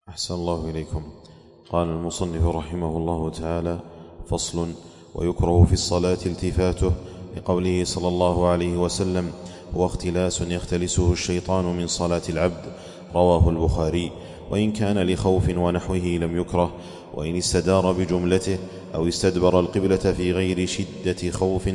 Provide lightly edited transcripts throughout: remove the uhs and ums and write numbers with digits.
أحسن الله إليكم. قال المصنف رحمه الله تعالى: فصل: ويكره في الصلاة التفاته، لقوله صلى الله عليه وسلم: هو اختلاس يختلسه الشيطان من صلاة العبد، رواه البخاري. وإن كان لخوف ونحوه لم يكره، وإن استدار بجملته أو استدبر القبلة في غير شدة خوف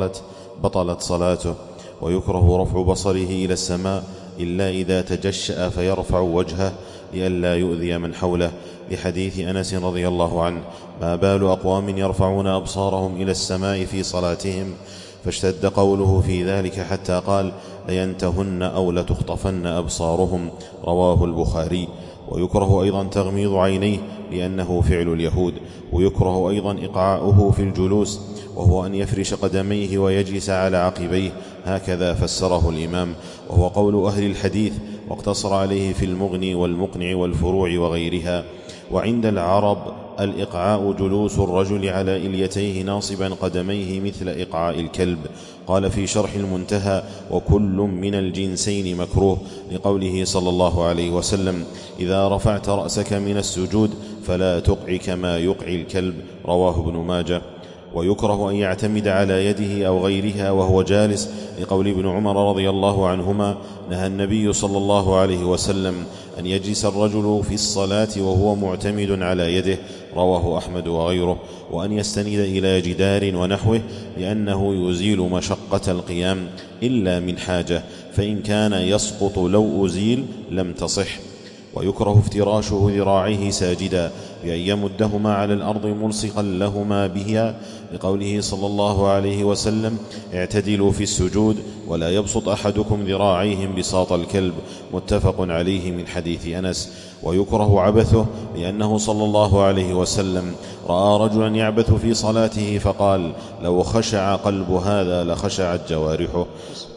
بطلت صلاته. ويكره رفع بصره إلى السماء إلا إذا تجشأ فيرفع وجهه لئلا يؤذي من حوله، لحديث أنس رضي الله عنه: ما بال أقوام يرفعون أبصارهم إلى السماء في صلاتهم، فاشتد قوله في ذلك حتى قال: لينتهن أو لتخطفن أبصارهم، رواه البخاري. ويكره أيضا تغميض عينيه لأنه فعل اليهود. ويكره أيضا إقعاؤه في الجلوس، وهو أن يفرش قدميه ويجلس على عقبيه، هكذا فسره الإمام، وهو قول أهل الحديث، واقتصر عليه في المغني والمقنع والفروع وغيرها. وعند العرب الإقعاء جلوس الرجل على إليتيه ناصبا قدميه مثل إقعاء الكلب. قال في شرح المنتهى: وكل من الجنسين مكروه، لقوله صلى الله عليه وسلم: إذا رفعت رأسك من السجود فلا تقع كما يقع الكلب، رواه ابن ماجه. ويكره أن يعتمد على يده أو غيرها وهو جالس، لقول ابن عمر رضي الله عنهما: نهى النبي صلى الله عليه وسلم أن يجلس الرجل في الصلاة وهو معتمد على يده، رواه أحمد وغيره. وأن يستند إلى جدار ونحوه، لأنه يزيل مشقة القيام إلا من حاجة، فإن كان يسقط لو أزيل لم تصح. ويكره افتراشه ذراعيه ساجدا، بأن يمدهما على الأرض ملصقا لهما بها، لقوله صلى الله عليه وسلم: اعتدلوا في السجود ولا يبسط أحدكم ذراعيهم بساط الكلب، متفق عليه من حديث أنس. ويكره عبثه، لأنه صلى الله عليه وسلم رأى رجلا يعبث في صلاته فقال: لو خشع قلب هذا لخشعت جوارحه.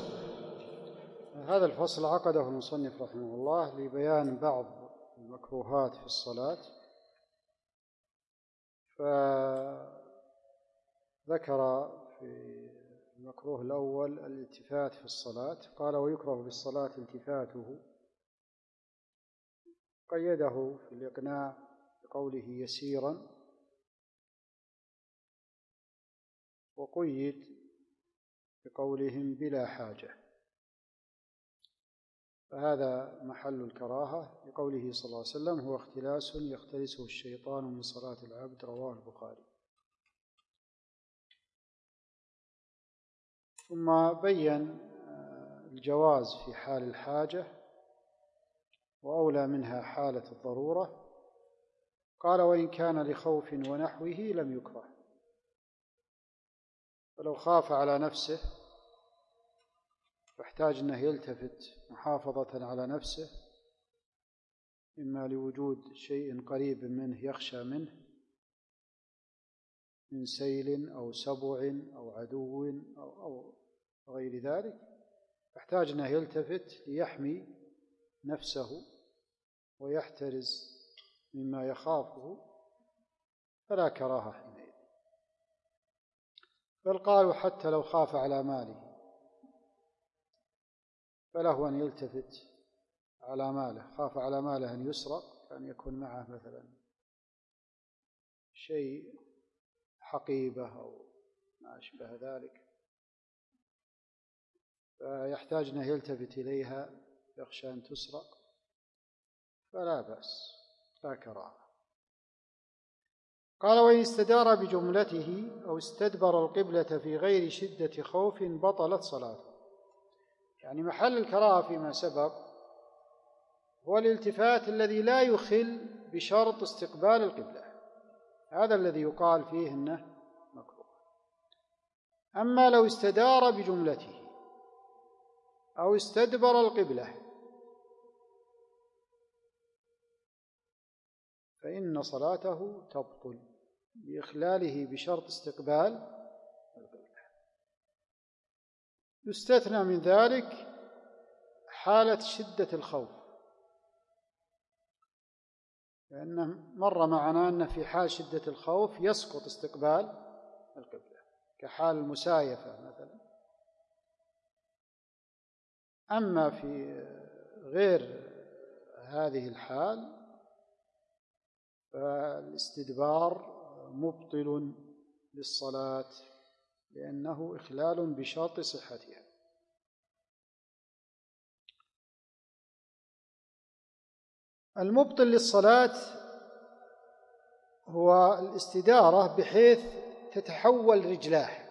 هذا الفصل عقده المصنف رحمه الله لبيان بعض المكروهات في الصلاة، فذكر في المكروه الأول الالتفات في الصلاة، قال: ويكره في الصلاة التفاته، قيده في الإقناع بقوله يسيرا، وقيد بقولهم بلا حاجة، فهذا محل الكراهة، لقوله صلى الله عليه وسلم: هو اختلاس يختلسه الشيطان من صلاة العبد، رواه البخاري. ثم بين الجواز في حال الحاجة، وأولى منها حالة الضرورة. قال: وإن كان لخوف ونحوه لم يكره، فلو خاف على نفسه فاحتاج أنه يلتفت محافظة على نفسه، إما لوجود شيء قريب منه يخشى منه من سيل أو سبع أو عدو أو غير ذلك، فاحتاج أنه يلتفت ليحمي نفسه ويحترز مما يخافه، فلا كراهة حينئذ. بل قالوا حتى لو خاف على ماله فله أن يلتفت على ماله، خاف على ماله أن يسرق، كان يكون معه مثلا شيء حقيبة أو ما أشبه ذلك، فيحتاج أنه يلتفت إليها، يخشى أن تسرق، فلا بأس، لا كراهة. قال: وإن استدار بجملته أو استدبر القبلة في غير شدة خوف بطلت صلاته. يعني محل الكراهة فيما سبق هو الالتفات الذي لا يخل بشرط استقبال القبلة، هذا الذي يقال فيه إنه مكروه. أما لو استدار بجملته أو استدبر القبلة فإن صلاته تبطل بإخلاله بشرط استقبال القبلة. يستثنى من ذلك حالة شدة الخوف، لأنه مر معنا أن في حال شدة الخوف يسقط استقبال القبلة، كحال المسايفة مثلا. أما في غير هذه الحال فالاستدبار مبطل للصلاة لأنه إخلال بشرط صحتها. المبطل للصلاة هو الاستدارة بحيث تتحول رجلاه،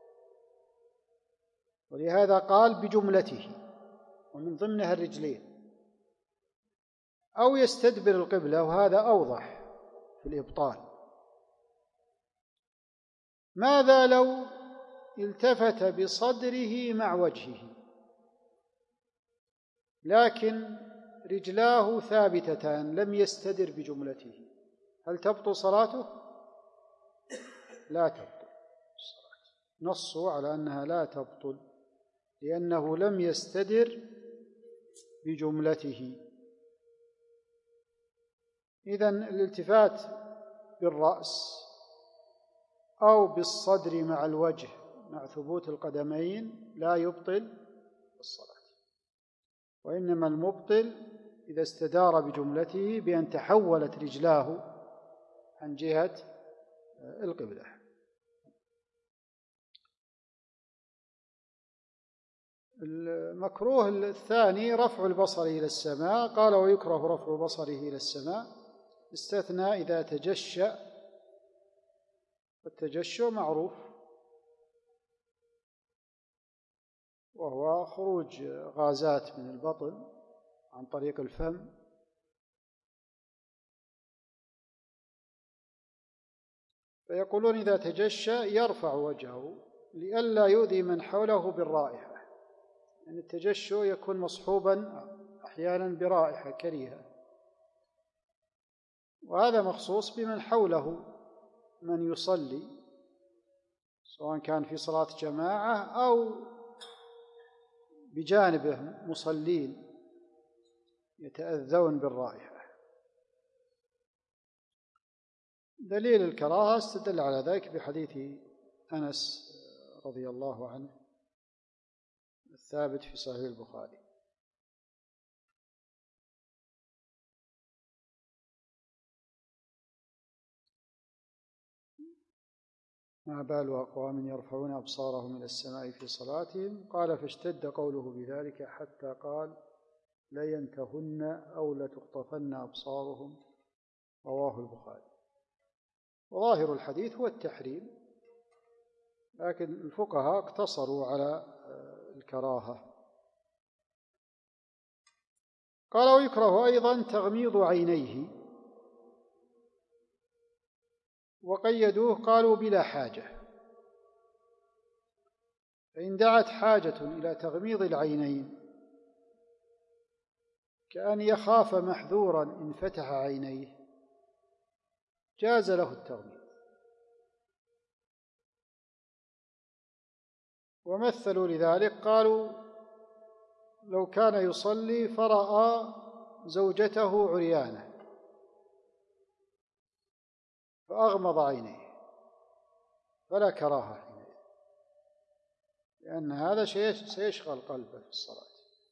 ولهذا قال بجملته، ومن ضمنها الرجلين، أو يستدبر القبلة، وهذا أوضح في الإبطال. ماذا لو التفت بصدره مع وجهه لكن رجلاه ثابتتان لم يستدر بجملته، هل تبطل صلاته؟ لا تبطل الصلاة، نصوا على أنها لا تبطل لأنه لم يستدر بجملته. إذن الالتفات بالرأس أو بالصدر مع الوجه مع ثبوت القدمين لا يبطل الصلاة، وإنما المبطل إذا استدار بجملته بأن تحولت رجلاه عن جهة القبلة. المكروه الثاني رفع البصر إلى السماء، قال ويكره رفع بصره إلى السماء، استثنى إذا تجشأ، والتجشؤ معروف وهو خروج غازات من البطن عن طريق الفم، فيقولون إذا تجشأ يرفع وجهه لئلا يؤذي من حوله بالرائحة، يعني التجشؤ يكون مصحوبا أحيانا برائحة كريهة، وهذا مخصوص بمن حوله من يصلي سواء كان في صلاة جماعة أو بجانبه مصلين يتأذون بالرائحة. دليل الكراهة استدل على ذلك بحديث أنس رضي الله عنه الثابت في صحيح البخاري. ما بال أقوام يرفعون أبصارهم إلى السماء في صلاتهم، قال فاشتد قوله بذلك حتى قال لينتهن أو لتخطفن أبصارهم، رواه البخاري. وظاهر الحديث هو التحريم، لكن الفقهاء اقتصروا على الكراهة. قال ويكره أيضا تغميض عينيه، وقيدوه قالوا بلا حاجة، فإن دعت حاجة إلى تغميض العينين كأن يخاف محذورا إن فتح عينيه جاز له التغميض. ومثلوا لذلك قالوا لو كان يصلي فرأى زوجته عريانة فأغمض عينيه فلا كراهة حينئذ، لأن هذا سيشغل قلبه في الصلاة.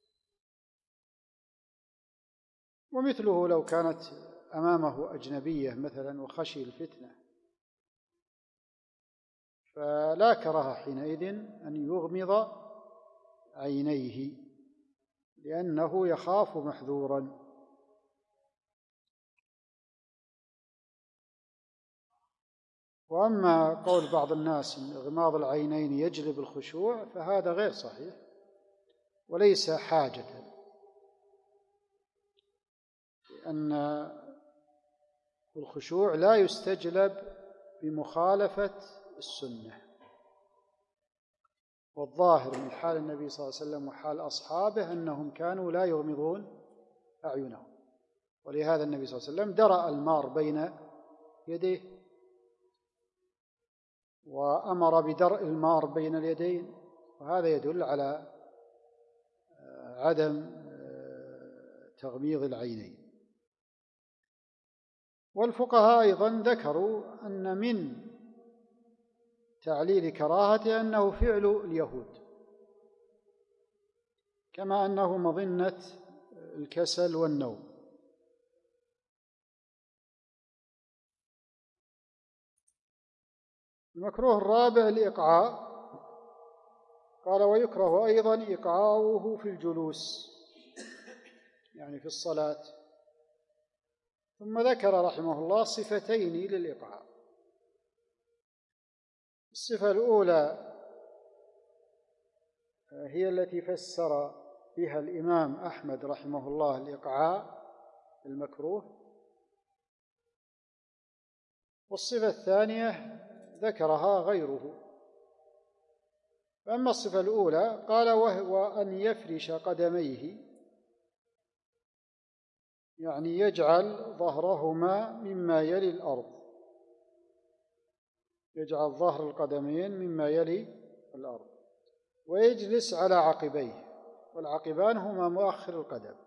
ومثله لو كانت أمامه أجنبية مثلا وخشي الفتنة فلا كراهة حينئذ أن يغمض عينيه لأنه يخاف محذورا. وأما قول بعض الناس أن إغماض العينين يجلب الخشوع فهذا غير صحيح وليس حاجة، لأن الخشوع لا يستجلب بمخالفة السنة، والظاهر من حال النبي صلى الله عليه وسلم وحال أصحابه أنهم كانوا لا يغمضون أعينهم، ولهذا النبي صلى الله عليه وسلم درأ المار بين يديه وأمر بدرء المار بين اليدين، وهذا يدل على عدم تغميض العينين. والفقهاء أيضا ذكروا أن من تعليل كراهته أنه فعل اليهود، كما أنه مظنة الكسل والنوم. المكروه الرابع الإيقاع. قال ويكره أيضا إيقاعه في الجلوس، يعني في الصلاة. ثم ذكر رحمه الله صفتين للإيقاع. الصفة الأولى هي التي فسر بها الإمام أحمد رحمه الله الإيقاع المكروه، والصفة الثانية ذكرها غيره. فأما الصفة الأولى قال وهو أن يفرش قدميه، يعني يجعل ظهرهما مما يلي الأرض، يجعل ظهر القدمين مما يلي الأرض، ويجلس على عقبيه، والعقبان هما مؤخر القدم.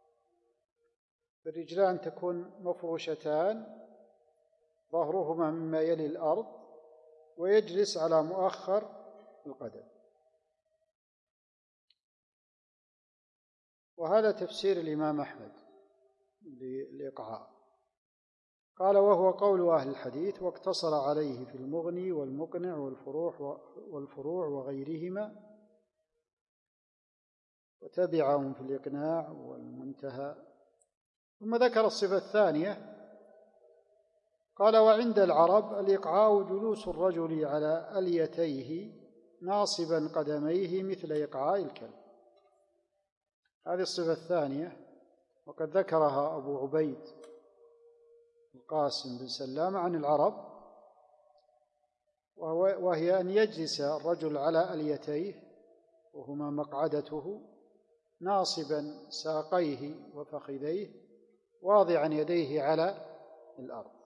الرجلان تكون مفروشتان ظهرهما مما يلي الأرض، ويجلس على مؤخر القدم. وهذا تفسير الإمام أحمد للإيقاع. قال وهو قول أهل الحديث، واقتصر عليه في المغني والمقنع والفروع وغيرهما، وتبعهم في الإقناع والمنتهى. ثم ذكر الصفة الثانية قال وعند العرب الإقعاء جلوس الرجل على أليتيه ناصبا قدميه مثل إقعاء الكلب. هذه الصفة الثانية، وقد ذكرها أبو عبيد القاسم بن سلام عن العرب، وهي أن يجلس الرجل على أليتيه وهما مقعدته ناصبا ساقيه وفخذيه واضعا يديه على الأرض.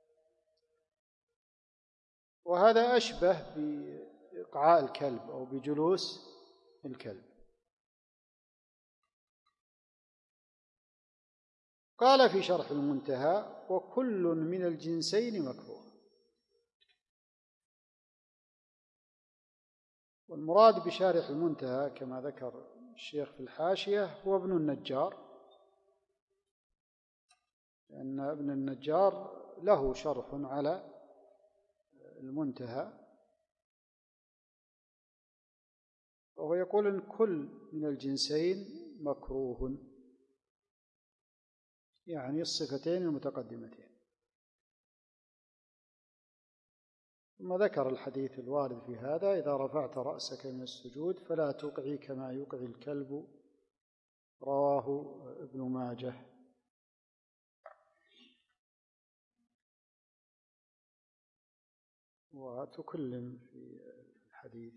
وهذا أشبه بإقعاء الكلب أو بجلوس الكلب. قال في شرح المنتهى وكل من الجنسين مكروه. والمراد بشارح المنتهى كما ذكر الشيخ في الحاشية هو ابن النجار، لأن ابن النجار له شرح على المنتهى، وهو يقول إن كل من الجنسين مكروه، يعني الصفتين المتقدمتين. ثم ذكر الحديث الوارد في هذا إذا رفعت رأسك من السجود فلا تقعي كما يقعي الكلب، رواه ابن ماجه. وتكلم في الحديث.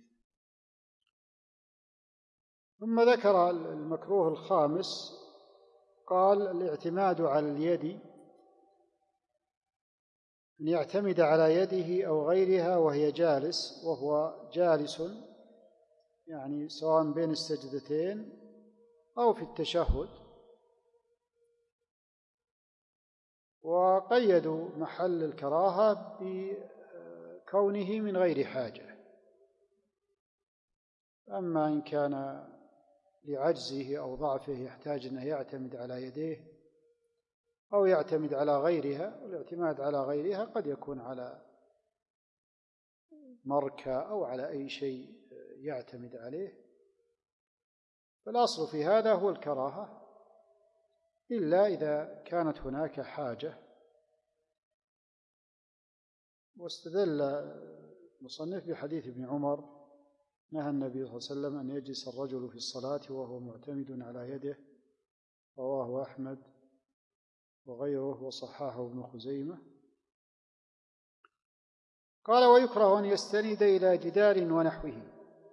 ثم ذكر المكروه الخامس قال الاعتماد على اليد، أن يعتمد على يده أو غيرها وهي جالس، وهو جالس يعني سواء بين السجدتين أو في التشهد. وقيدوا محل الكراهة بكونه من غير حاجة. أما إن كان لعجزه أو ضعفه يحتاج أنه يعتمد على يديه أو يعتمد على غيرها، والاعتماد على غيرها قد يكون على مركة أو على أي شيء يعتمد عليه، فالأصل في هذا هو الكراهة، إلا إذا كانت هناك حاجة. واستدل المصنف بحديث ابن عمر نهى النبي صلى الله عليه وسلم أن يجلس الرجل في الصلاة وهو معتمد على يده، رواه أحمد وغيره وصححه ابن خزيمة. قال ويكره أن يستند إلى جدار ونحوه،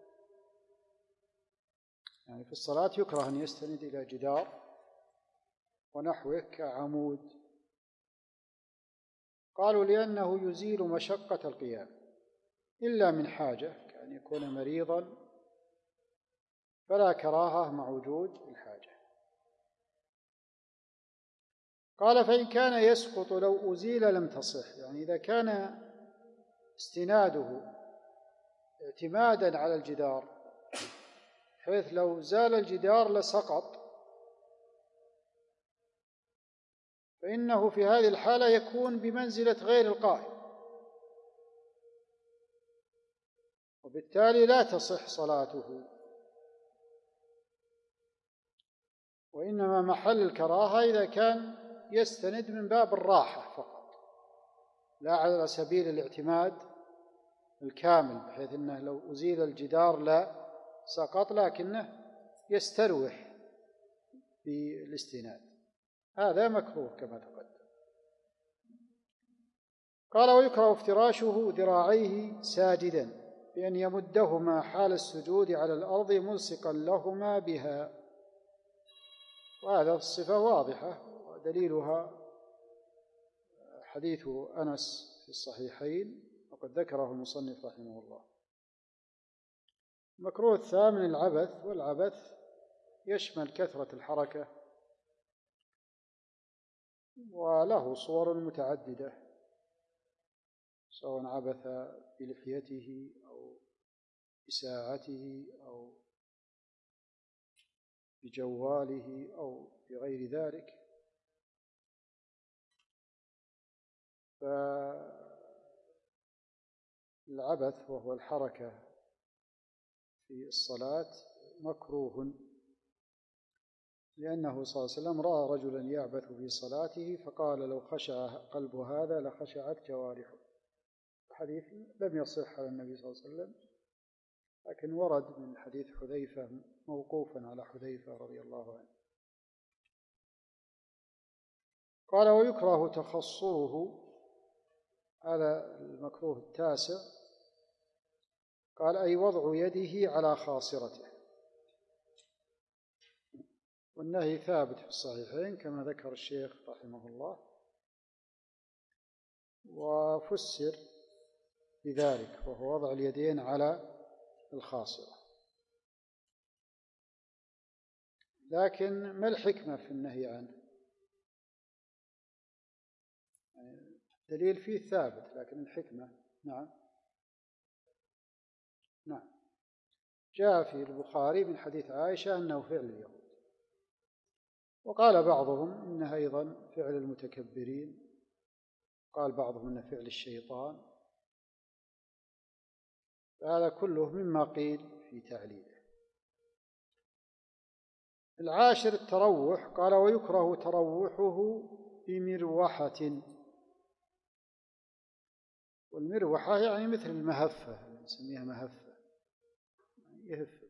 يعني في الصلاة يكره أن يستند إلى جدار ونحوه كعمود. قالوا لأنه يزيل مشقة القيام إلا من حاجة كأن يكون مريضا، فلا كراهة مع وجود الحاجة. قال فإن كان يسقط لو أزيل لم تصح، يعني إذا كان استناده اعتمادا على الجدار حيث لو زال الجدار لسقط، فإنه في هذه الحالة يكون بمنزلة غير القائم، وبالتالي لا تصح صلاته، وإنما محل الكراهة إذا كان يستند من باب الراحة فقط، لا على سبيل الاعتماد الكامل، بحيث أنه لو أزيل الجدار لا سقط، لكنه يستروح بالاستناد، هذا مكروه كما تقدم. قال: ويكره افتراشه ذراعيه ساجدا بأن يمدهما حال السجود على الأرض ملصقا لهما بها، وهذا الصفة واضحة، ودليلها حديث أنس في الصحيحين وقد ذكره المصنف رحمه الله. المكروه الثامن العبث، والعبث يشمل كثرة الحركة، وله صور متعددة، سواء عبث بلحيته أو بساعته أو بجواله أو بغير ذلك. فالعبث وهو الحركة في الصلاة مكروه، لأنه صلى الله عليه وسلم رأى رجلا يعبث في صلاته فقال: لو خشع قلب هذا لخشعت جوارحه. الحديث لم يصح على النبي صلى الله عليه وسلم، لكن ورد من حديث حذيفة موقوفا على حذيفة رضي الله عنه. قال: ويكره تخصره، هذا المكروه التاسع. قال: أي وضع يده على خاصرته، والنهي ثابت في الصحيحين كما ذكر الشيخ رحمه الله، وفسر بذلك، وهو وضع اليدين على الخاصرة. لكن ما الحكمة في النهي عنه؟ دليل فيه ثابت، لكن الحكمة نعم جاء في البخاري من حديث عائشة أنه فعل اليهود، وقال بعضهم إنها أيضا فعل المتكبرين، قال بعضهم إنه فعل الشيطان، فهذا كله مما قيل في تعليله. العاشر التروح. قال: ويكره تروحه بمروحة، والمروحة يعني مثل المهفة، نسميها مهفة، يهف،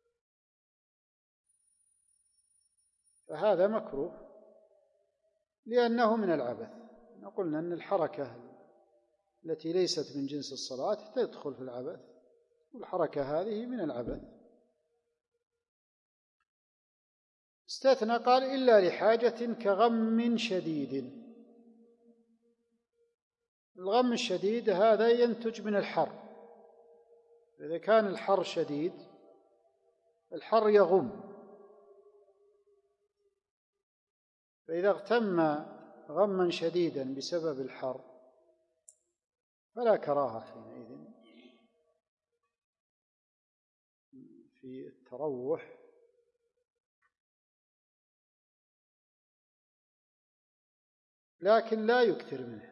فهذا مكروه لأنه من العبث. قلنا أن الحركة التي ليست من جنس الصلاة تدخل في العبث، والحركة هذه من العبث. استثنى، قال: إلا لحاجة كغم شديد. الغم الشديد هذا ينتج من الحر، إذا كان الحر شديد الحر يغم، فإذا اغتم غما شديدا بسبب الحر فلا كراهة حينئذ في التروح، لكن لا يكثر منه.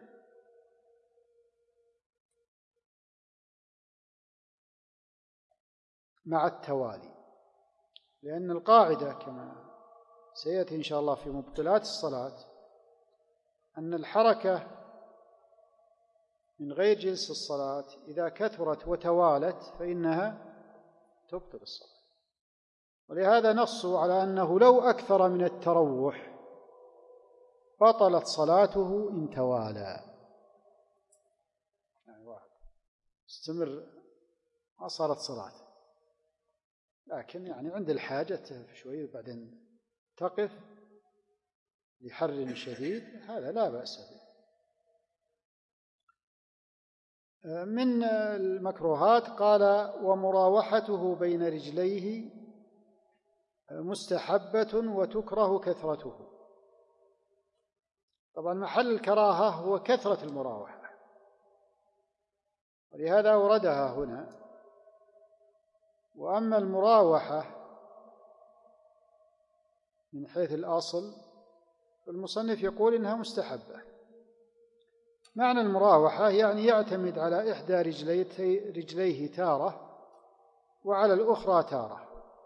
مع التوالي، لأن القاعدة كما سيأتي إن شاء الله في مبطلات الصلاة أن الحركة من غير جنس الصلاة إذا كثرت وتوالت فإنها تبطل الصلاة، ولهذا نصوا على أنه لو أكثر من التروح بطلت صلاته إن توالى، يعني واحد استمر ما صارت صلاة، لكن يعني عند الحاجة تهف شوي وبعدين تقف لحر شديد، هذا لا بأس به. من المكروهات قال: ومراوحته بين رجليه مستحبة وتكره كثرته. طبعا محل الكراهة هو كثرة المراوحة، ولهذا أوردها هنا. وأما المراوحة من حيث الأصل المصنف يقول إنها مستحبة. معنى المراوحة يعني يعتمد على إحدى رجليه تارة وعلى الأخرى تارة.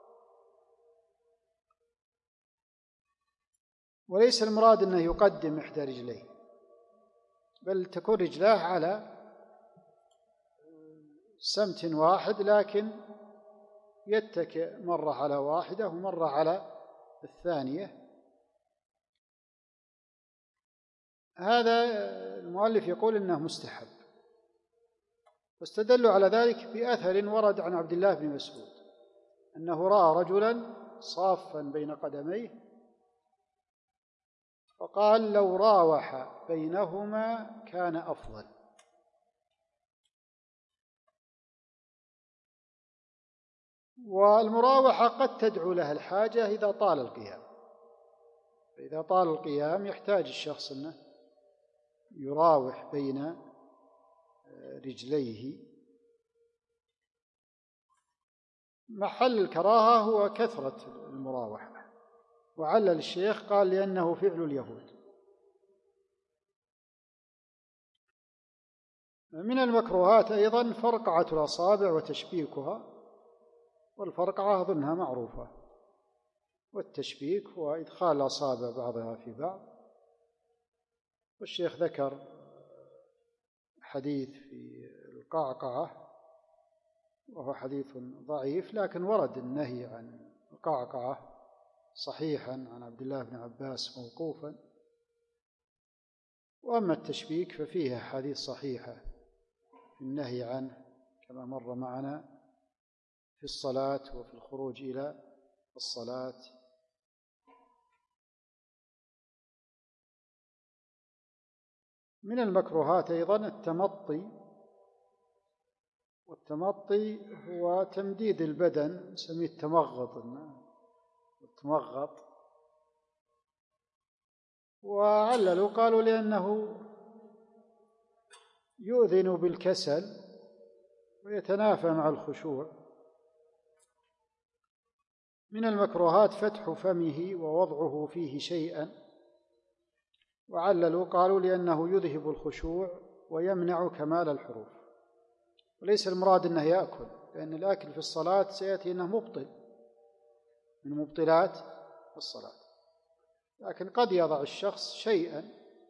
وليس المراد أنه يقدم إحدى رجليه، بل تكون رجلاه على سمت واحد، لكن يتكئ مرة على واحدة ومرة على الثانية. هذا المؤلف يقول إنه مستحب، واستدلوا على ذلك بأثر ورد عن عبد الله بن مسعود أنه رأى رجلا صافا بين قدميه فقال لو راوح بينهما كان أفضل. والمراوحة قد تدعو لها الحاجة إذا طال القيام، فإذا طال القيام يحتاج الشخص أنه يراوح بين رجليه. محل الكراهة هو كثرة المراوحة، وعلل الشيخ قال لأنه فعل اليهود. من المكروهات أيضا فرقعة الأصابع وتشبيكها، والفرقعة أظنها معروفة، والتشبيك هو إدخال الأصابع بعضها في بعض. والشيخ ذكر حديث في القعقعة وهو حديث ضعيف، لكن ورد النهي عن القعقعة صحيحا عن عبد الله بن عباس موقوفا. وأما التشبيك ففيه حديث صحيحة في النهي عنه كما مر معنا في الصلاة وفي الخروج إلى الصلاة. من المكروهات أيضا التمطي، والتمطي هو تمديد البدن، نسميه التمغط، وعللوا قالوا لأنه يؤذن بالكسل ويتنافى مع الخشوع. من المكروهات فتح فمه ووضعه فيه شيئا، وعللوا قالوا لأنه يذهب الخشوع ويمنع كمال الحروف. وليس المراد أنه يأكل، لأن الأكل في الصلاة سيأتي أنه مبطل من مبطلات الصلاة، لكن قد يضع الشخص شيئا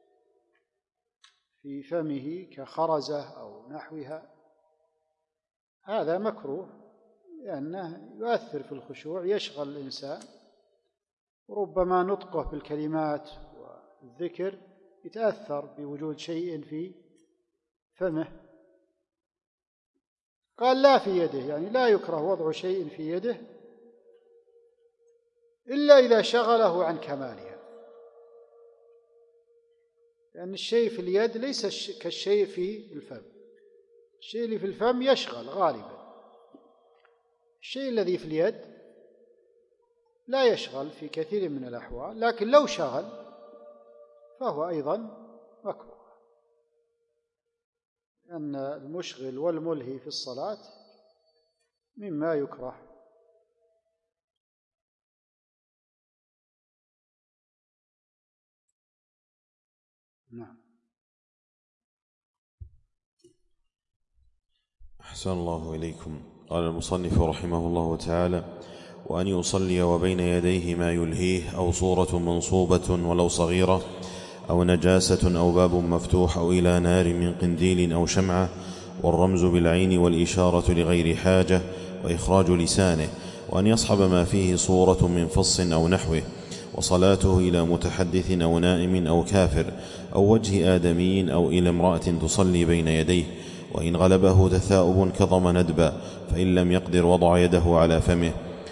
في فمه كخرزة أو نحوها، هذا مكروه لأنه يؤثر في الخشوع، يشغل الإنسان، وربما نطقه بالكلمات والذكر يتأثر بوجود شيء في فمه. قال لا في يده، يعني لا يكره وضع شيء في يده إلا إذا شغله عن كمالها، لأن الشيء في اليد ليس كالشيء في الفم. الشيء اللي في الفم يشغل غالبا، الشيء الذي في اليد لا يشغل في كثير من الأحوال، لكن لو شغل فهو أيضا مكروه، أن المشغل والملهي في الصلاة مما يكره. نعم. أحسن الله إليكم. قال المصنف رحمه الله تعالى: وأن يصلي وبين يديه ما يلهيه، أو صورة منصوبة ولو صغيرة، أو نجاسة، أو باب مفتوح، أو إلى نار من قنديل أو شمعة، والرمز بالعين والإشارة لغير حاجة، وإخراج لسانه، وأن يصحب ما فيه صورة من فص أو نحوه، وصلاته إلى متحدث أو نائم أو كافر أو وجه آدمي، أو إلى امرأة تصلي بين يديه، وإن غلبه تثاؤب كظم ندبا، فإن لم يقدر وضع يده على فمه.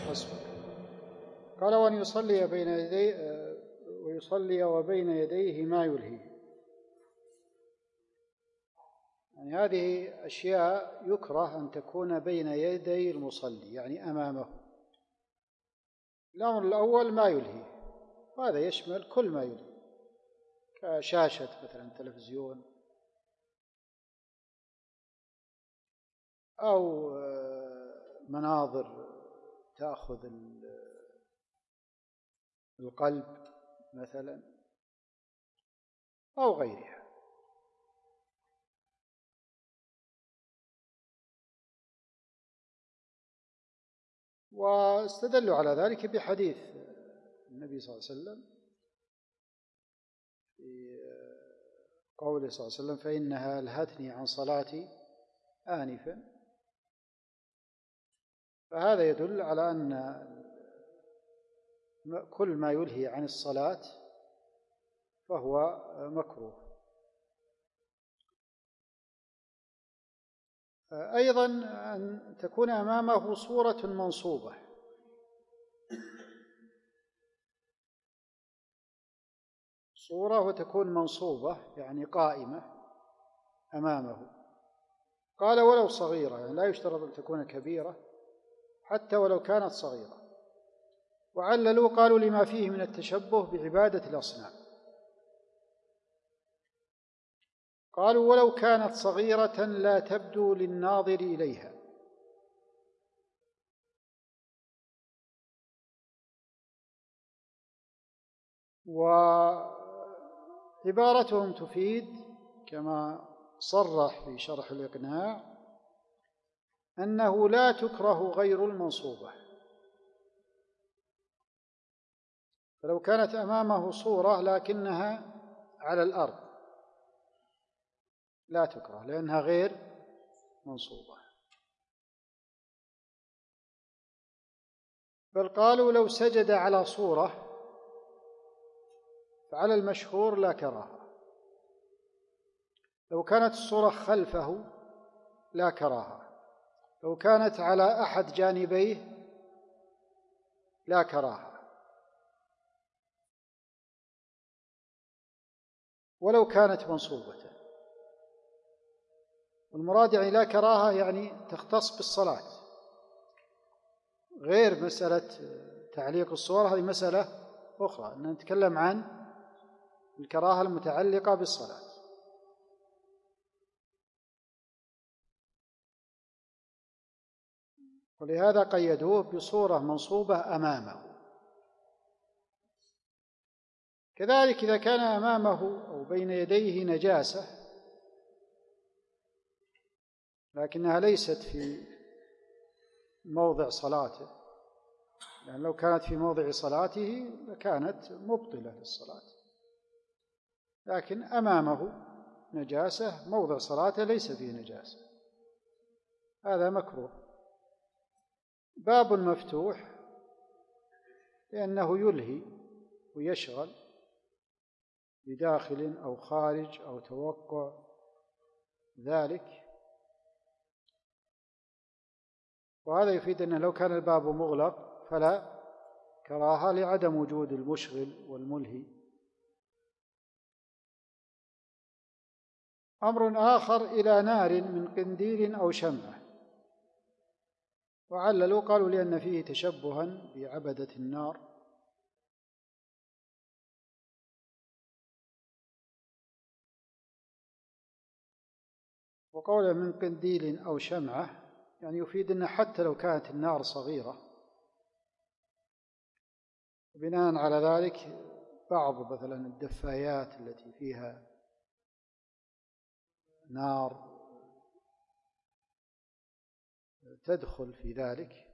قال وأن يصلي بين يديه، ويصلي وبين يديه ما يلهيه، يعني هذه أشياء يكره أن تكون بين يدي المصلي، يعني أمامه. الأمر الأول ما يلهيه، وهذا يشمل كل ما يلهيه كشاشة مثلا تلفزيون، أو مناظر تأخذ القلب مثلا أو غيرها. واستدلوا على ذلك بحديث النبي صلى الله عليه وسلم في قوله صلى الله عليه وسلم: فإنها ألهتني عن صلاتي آنفا. فهذا يدل على أن كل ما يلهي عن الصلاة فهو مكروه. أيضا أن تكون أمامه صورة منصوبة، صورة وتكون منصوبة يعني قائمة أمامه. قال: ولو صغيرة، يعني لا يشترط أن تكون كبيرة حتى ولو كانت صغيرة. وعللوا قالوا: لما فيه من التشبه بعبادة الأصنام. قالوا: ولو كانت صغيرة لا تبدو للناظر إليها. وعبارتهم تفيد كما صرح في شرح الإقناع أنه لا تكره غير المنصوبة. فلو كانت أمامه صورة لكنها على الأرض لا تكره لأنها غير منصوبة. بل قالوا: لو سجد على صورة فعلى المشهور لا كراهة. لو كانت الصورة خلفه لا كراهة. لو كانت على أحد جانبيه لا كراهة. ولو كانت منصوبة. والمراد يعني لا كراهة يعني تختص بالصلاة، غير مسألة تعليق الصور. هذه مسألة أخرى، أن نتكلم عن الكراهة المتعلقة بالصلاة. ولهذا قيدوه بصورة منصوبة أمامه. كذلك إذا كان أمامه أو بين يديه نجاسة لكنها ليست في موضع صلاته، يعني لو كانت في موضع صلاته لكانت مبطلة للصلاة، لكن أمامه نجاسة موضع صلاته ليس فيه نجاسة، هذا مكروه. باب مفتوح لأنه يلهي ويشغل بداخل أو خارج أو توقع ذلك. وهذا يفيد أنه لو كان الباب مغلق فلا كراهة لعدم وجود المشغل والملهي. أمر آخر: إلى نار من قنديل أو شمعة. وعللوا قالوا: لأن فيه تشبها بعبدة النار. وقوله من قنديل أو شمعة يعني يفيد أن حتى لو كانت النار صغيرة. بناء على ذلك بعض مثلا الدفايات التي فيها نار تدخل في ذلك،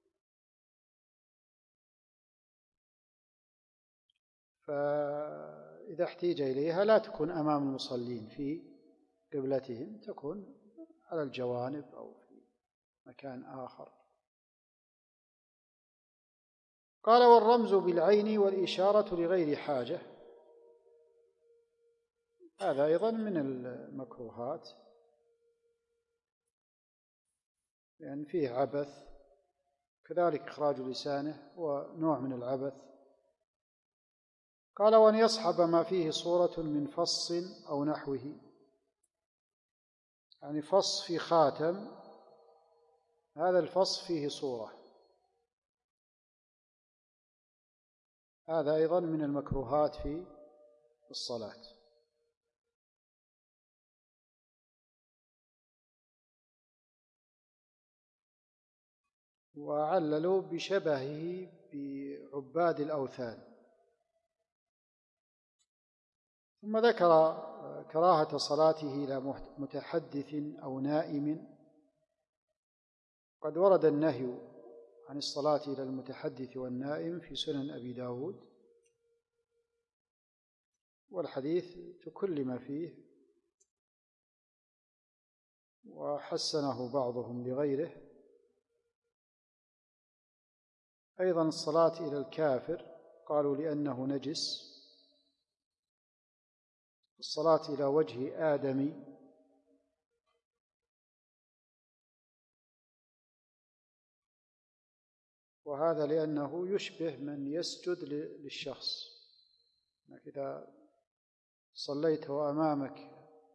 فإذا احتيج إليها لا تكون أمام المصلين في قبلتهم، تكون على الجوانب أو في مكان آخر. قال: والرمز بالعين والإشارة لغير حاجة. هذا أيضا من المكروهات لأن فيه عبث، كذلك إخراج لسانه ونوع من العبث. قال: وأن يصحب ما فيه صورة من فص أو نحوه، يعني فص في خاتم، هذا الفص فيه صورة، هذا أيضا من المكروهات في الصلاة. وعللوا بشبهه بعباد الأوثان. ثم ذكر كراهة صلاته إلى متحدث أو نائم. قد ورد النهي عن الصلاة إلى المتحدث والنائم في سنن أبي داود، والحديث تكلم فيه وحسنه بعضهم لغيره. أيضا الصلاة إلى الكافر قالوا لأنه نجس، الصلاة إلى وجه آدمي وهذا لأنه يشبه من يسجد للشخص، إذا صليت وأمامك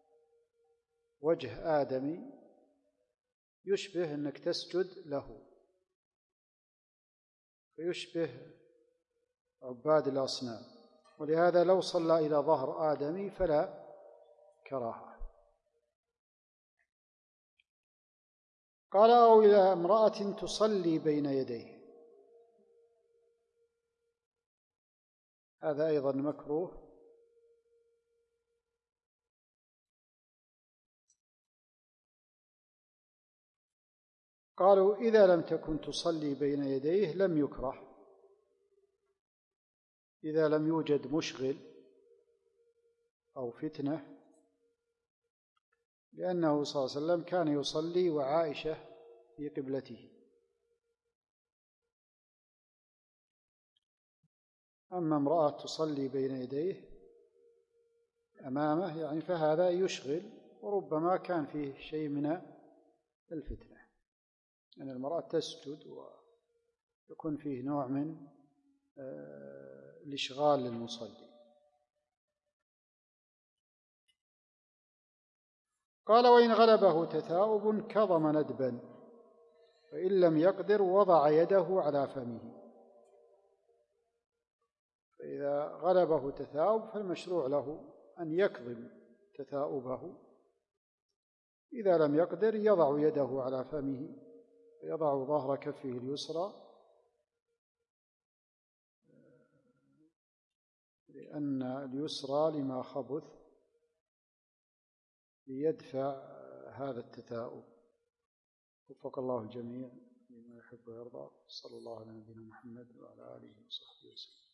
وجه آدمي يشبه أنك تسجد له، فيشبه عباد الأصنام، ولهذا لو صلى إلى ظهر آدمي فلا كراهة. قال أو إلى امرأة تصلي بين يديه، هذا أيضا مكروه. قالوا إذا لم تكن تصلي بين يديه لم يكره، إذا لم يوجد مشغل أو فتنة، لأنه صلى الله عليه وسلم كان يصلي وعائشة في قبلته. أما امرأة تصلي بين يديه أمامه يعني فهذا يشغل، وربما كان فيه شيء من الفتنة، أن المرأة تسجد ويكون فيه نوع من الإشغال للمصلي. قال وإن غلبه تثاؤب كظم ندبا، فإن لم يقدر وضع يده على فمه. فإذا غلبه تثاؤب فالمشروع له أن يكظم تثاؤبه، إذا لم يقدر يضع يده على فمه، يضع ظهر كفه اليسرى، لأن اليسرى لما خبث ليدفع هذا التثاؤب. وفق الله الجميع لما يحب ويرضى. صلى الله على نبينا محمد وعلى آله وصحبه وسلم.